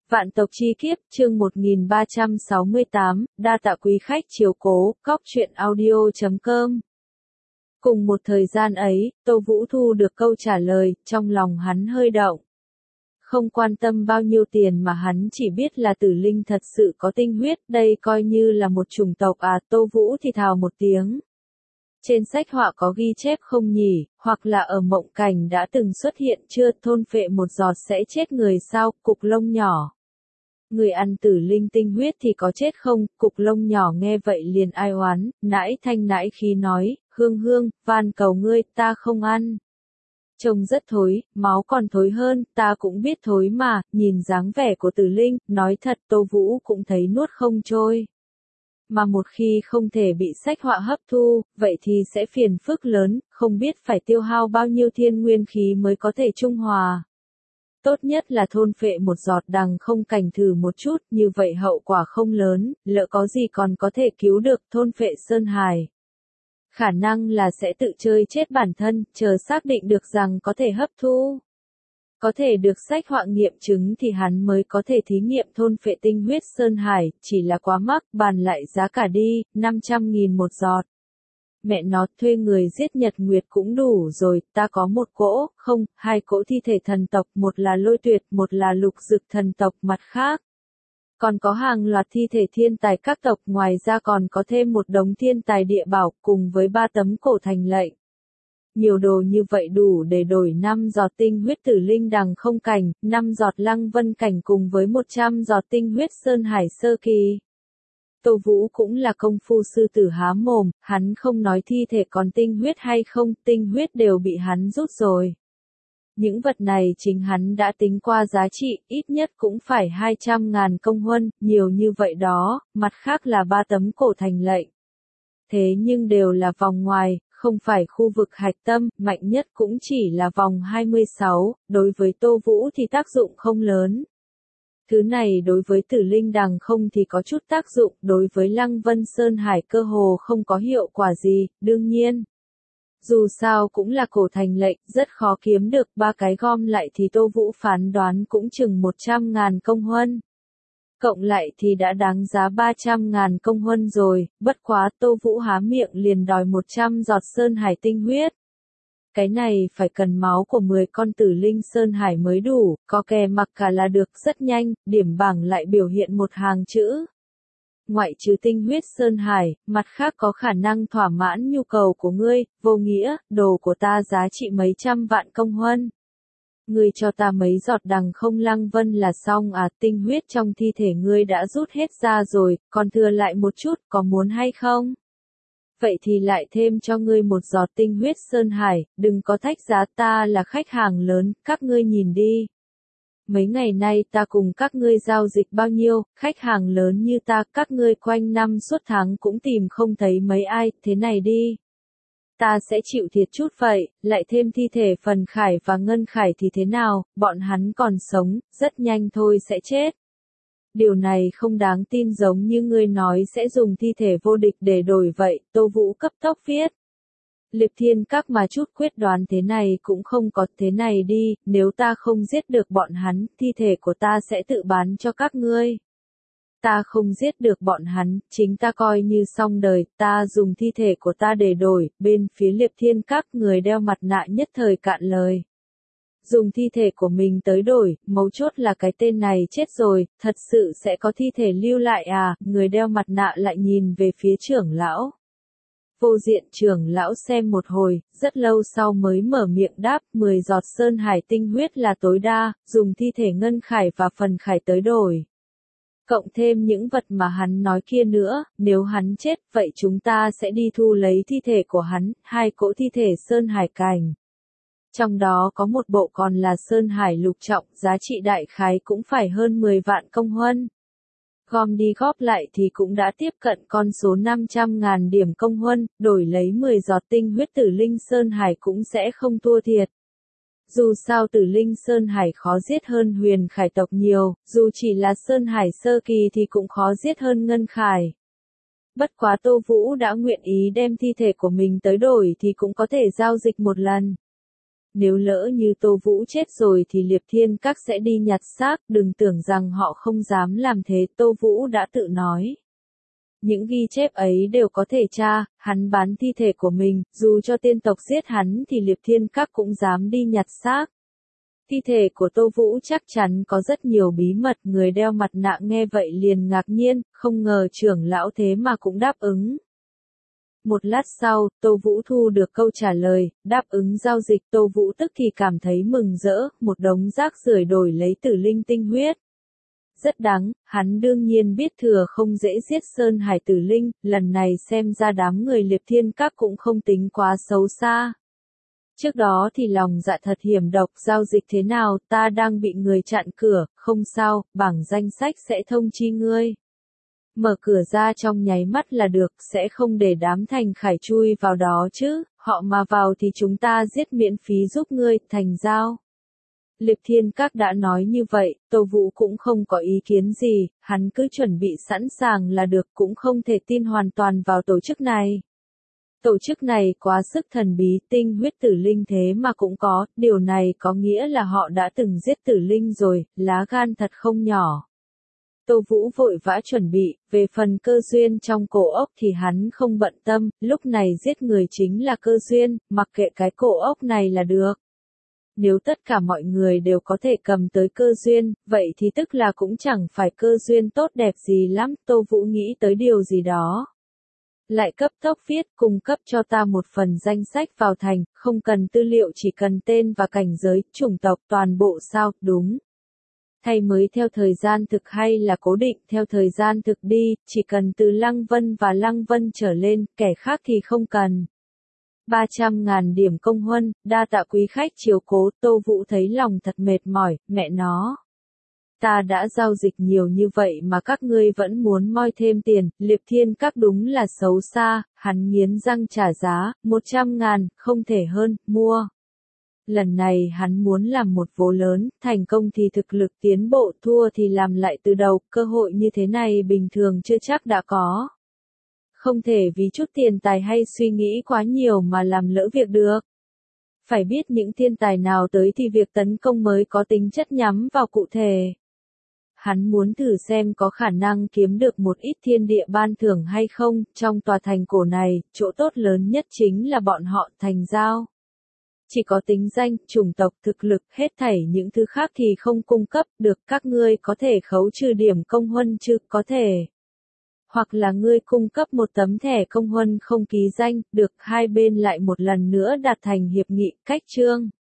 Vạn tộc chi kiếp, chương 1368, đa tạ quý khách chiếu cố, cóc truyện audio.com. Cùng một thời gian ấy, Tô Vũ thu được câu trả lời, trong lòng hắn hơi động. Không quan tâm bao nhiêu tiền mà hắn chỉ biết là tử linh thật sự có tinh huyết, đây coi như là một chủng tộc à. Tô Vũ thì thào một tiếng. Trên sách họa có ghi chép không nhỉ, hoặc là ở mộng cảnh đã từng xuất hiện chưa, thôn phệ một giọt sẽ chết người sao, cục lông nhỏ. Người ăn tử linh tinh huyết thì có chết không, cục lông nhỏ nghe vậy liền ai oán, nãi thanh nãi khí nói, Hương Hương, van cầu ngươi, ta không ăn. Trông rất thối, máu còn thối hơn, ta cũng biết thối mà, nhìn dáng vẻ của tử linh, nói thật Tô Vũ cũng thấy nuốt không trôi. Mà một khi không thể bị sách họa hấp thu, vậy thì sẽ phiền phức lớn, không biết phải tiêu hao bao nhiêu thiên nguyên khí mới có thể trung hòa. Tốt nhất là thôn phệ một giọt đằng không cảnh thử một chút, như vậy hậu quả không lớn, lỡ có gì còn có thể cứu được. Thôn phệ sơn hài. Khả năng là sẽ tự chơi chết bản thân, chờ xác định được rằng có thể hấp thu. Có thể được sách họa nghiệm chứng thì hắn mới có thể thí nghiệm thôn phệ tinh huyết sơn hải, chỉ là quá mắc, bàn lại giá cả đi, 500.000 một giọt. Mẹ nó, thuê người giết Nhật Nguyệt cũng đủ rồi, ta có một cỗ, không, hai cỗ thi thể thần tộc, một là lôi tuyệt, một là lục dực thần tộc, mặt khác. Còn có hàng loạt thi thể thiên tài các tộc, ngoài ra còn có thêm một đống thiên tài địa bảo, cùng với 3 tấm cổ thành lệnh. Nhiều đồ như vậy đủ để đổi 5 giọt tinh huyết tử linh đằng không cảnh, 5 giọt lăng vân cảnh cùng với 100 giọt tinh huyết sơn hải sơ kỳ. Tô Vũ cũng là công phu sư tử há mồm, hắn không nói thi thể còn tinh huyết hay không, tinh huyết đều bị hắn rút rồi. Những vật này chính hắn đã tính qua giá trị, ít nhất cũng phải 200.000 công huân, nhiều như vậy đó, mặt khác là 3 tấm cổ thành lệnh. Thế nhưng đều là vòng ngoài, không phải khu vực hạch tâm, mạnh nhất cũng chỉ là vòng 26, đối với Tô Vũ thì tác dụng không lớn. Thứ này đối với tử linh đằng không thì có chút tác dụng, đối với Lăng Vân Sơn Hải cơ hồ không có hiệu quả gì, đương nhiên. Dù sao cũng là cổ thành lệnh, rất khó kiếm được, 3 cái gom lại thì Tô Vũ phán đoán cũng chừng 100.000 công huân. Cộng lại thì đã đáng giá 300.000 công huân rồi, bất quá Tô Vũ há miệng liền đòi 100 giọt sơn hải tinh huyết. Cái này phải cần máu của 10 con tử linh sơn hải mới đủ, có kè mặc cả là được, rất nhanh, điểm bảng lại biểu hiện một hàng chữ. Ngoại trừ tinh huyết sơn hải, mặt khác có khả năng thỏa mãn nhu cầu của ngươi, vô nghĩa, đồ của ta giá trị mấy trăm vạn công huân. Ngươi cho ta mấy giọt đằng không lăng vân là xong à, tinh huyết trong thi thể ngươi đã rút hết ra rồi, còn thừa lại một chút, có muốn hay không? Vậy thì lại thêm cho ngươi một giọt tinh huyết sơn hải, đừng có thách giá, ta là khách hàng lớn, các ngươi nhìn đi. Mấy ngày nay ta cùng các ngươi giao dịch bao nhiêu, khách hàng lớn như ta, các ngươi quanh năm suốt tháng cũng tìm không thấy mấy ai, thế này đi. Ta sẽ chịu thiệt chút vậy, lại thêm thi thể Phần Khải và Ngân Khải thì thế nào, bọn hắn còn sống, rất nhanh thôi sẽ chết. Điều này không đáng tin giống như ngươi nói sẽ dùng thi thể vô địch để đổi vậy, Tô Vũ cấp tốc viết. Liệp Thiên Các mà chút quyết đoán thế này cũng không có, thế này đi, nếu ta không giết được bọn hắn, thi thể của ta sẽ tự bán cho các ngươi. Ta không giết được bọn hắn, chính ta coi như xong đời, ta dùng thi thể của ta để đổi, bên phía Liệp Thiên Các người đeo mặt nạ nhất thời cạn lời. Dùng thi thể của mình tới đổi, mấu chốt là cái tên này chết rồi, thật sự sẽ có thi thể lưu lại à, người đeo mặt nạ lại nhìn về phía trưởng lão. Vô diện trưởng lão xem một hồi, rất lâu sau mới mở miệng đáp, 10 giọt sơn hải tinh huyết là tối đa, dùng thi thể Ngân Khải và Phần Khải tới đổi. Cộng thêm những vật mà hắn nói kia nữa, nếu hắn chết, vậy chúng ta sẽ đi thu lấy thi thể của hắn, 2 cỗ thi thể sơn hải cảnh. Trong đó có một bộ còn là sơn hải lục trọng, giá trị đại khái cũng phải hơn 10 vạn công huân. Gom đi góp lại thì cũng đã tiếp cận con số 500.000 điểm công huân, đổi lấy 10 giọt tinh huyết tử linh sơn hải cũng sẽ không thua thiệt. Dù sao tử linh sơn hải khó giết hơn Huyền Khải tộc nhiều, dù chỉ là sơn hải sơ kỳ thì cũng khó giết hơn Ngân Khải. Bất quá Tô Vũ đã nguyện ý đem thi thể của mình tới đổi thì cũng có thể giao dịch một lần. Nếu lỡ như Tô Vũ chết rồi thì Liệp Thiên Các sẽ đi nhặt xác, đừng tưởng rằng họ không dám làm thế, Tô Vũ đã tự nói. Những ghi chép ấy đều có thể tra, hắn bán thi thể của mình, dù cho tiên tộc giết hắn thì Liệp Thiên Các cũng dám đi nhặt xác. Thi thể của Tô Vũ chắc chắn có rất nhiều bí mật, người đeo mặt nạ nghe vậy liền ngạc nhiên, không ngờ trưởng lão thế mà cũng đáp ứng. Một lát sau, Tô Vũ thu được câu trả lời, đáp ứng giao dịch, Tô Vũ tức thì cảm thấy mừng rỡ, một đống rác rưởi đổi lấy tử linh tinh huyết. Rất đáng, hắn đương nhiên biết thừa không dễ giết Sơn Hải tử linh, lần này xem ra đám người Liệp Thiên Các cũng không tính quá xấu xa. Trước đó thì lòng dạ thật hiểm độc, giao dịch thế nào, ta đang bị người chặn cửa, không sao, bảng danh sách sẽ thông chi ngươi. Mở cửa ra trong nháy mắt là được, sẽ không để đám Thành Khải chui vào đó chứ, họ mà vào thì chúng ta giết miễn phí giúp ngươi, thành giao. Liệp Thiên Các đã nói như vậy, Tô Vũ cũng không có ý kiến gì, hắn cứ chuẩn bị sẵn sàng là được, cũng không thể tin hoàn toàn vào tổ chức này. Tổ chức này quá sức thần bí, tinh huyết tử linh thế mà cũng có, điều này có nghĩa là họ đã từng giết tử linh rồi, lá gan thật không nhỏ. Tô Vũ vội vã chuẩn bị, về phần cơ duyên trong cổ ốc thì hắn không bận tâm, lúc này giết người chính là cơ duyên, mặc kệ cái cổ ốc này là được. Nếu tất cả mọi người đều có thể cầm tới cơ duyên, vậy thì tức là cũng chẳng phải cơ duyên tốt đẹp gì lắm, Tô Vũ nghĩ tới điều gì đó. Lại cấp tốc viết, cung cấp cho ta một phần danh sách vào thành, không cần tư liệu chỉ cần tên và cảnh giới, chủng tộc toàn bộ sao, đúng. Thay mới theo thời gian thực hay là cố định theo thời gian thực đi, chỉ cần từ Lăng Vân và Lăng Vân trở lên, kẻ khác thì không cần. 300.000 điểm công huân, đa tạ quý khách chiếu cố, Tô Vũ thấy lòng thật mệt mỏi, mẹ nó. Ta đã giao dịch nhiều như vậy mà các ngươi vẫn muốn moi thêm tiền, Liệp Thiên Các đúng là xấu xa, hắn nghiến răng trả giá, 100.000, không thể hơn, mua. Lần này hắn muốn làm một vố lớn, thành công thì thực lực tiến bộ, thua thì làm lại từ đầu, cơ hội như thế này bình thường chưa chắc đã có. Không thể vì chút tiền tài hay suy nghĩ quá nhiều mà làm lỡ việc được. Phải biết những thiên tài nào tới thì việc tấn công mới có tính chất nhắm vào cụ thể. Hắn muốn thử xem có khả năng kiếm được một ít thiên địa ban thưởng hay không, trong tòa thành cổ này, chỗ tốt lớn nhất chính là bọn họ thành giao. Chỉ có tính danh, chủng tộc, thực lực, hết thảy những thứ khác thì không cung cấp được, các ngươi có thể khấu trừ điểm công huân chứ, có thể. Hoặc là ngươi cung cấp một tấm thẻ công huân không ký danh, được, hai bên lại một lần nữa đạt thành hiệp nghị, cách chương.